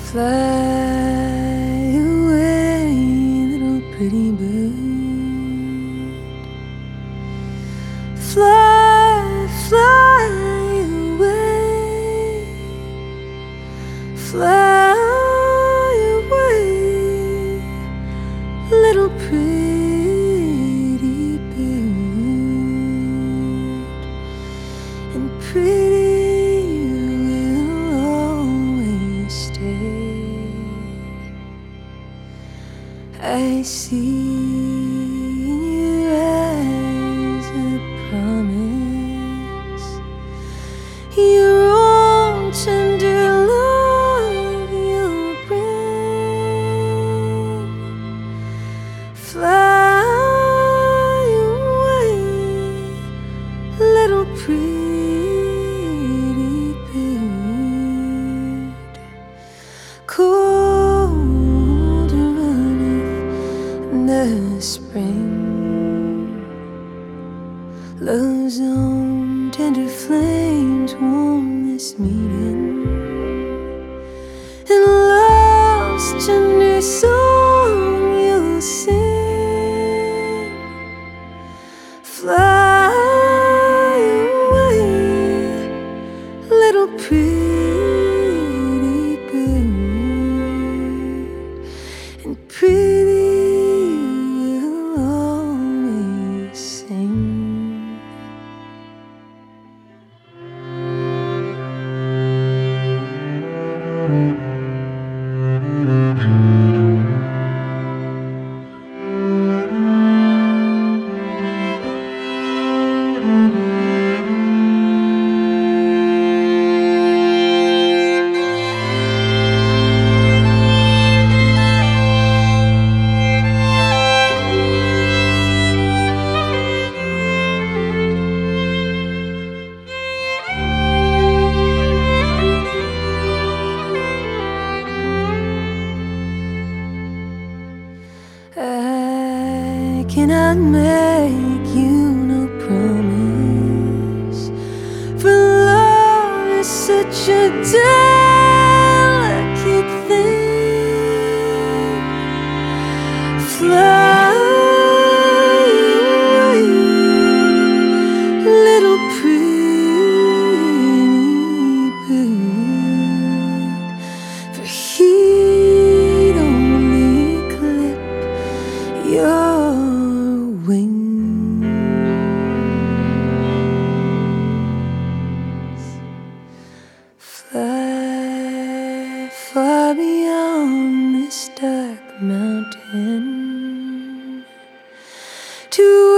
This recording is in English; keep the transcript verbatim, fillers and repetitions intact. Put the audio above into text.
Fly away, little pretty bird. Fly, fly away. Fly away, little pretty bird. And pretty will always stay. I see in your eyes a promise. Your own tender love you'll bring. Fly away, little pretty bird. Colder runneth the spring. Love's own tender flames warm this meeting, and love's tender song you'll sing. Fly away, little pretty bird. And pretty will always sing. I cannot make you no promise, for love is such a delicate thing. Fly away, little pretty bird, for he'd only clip your wings. Fly far beyond this dark mountain to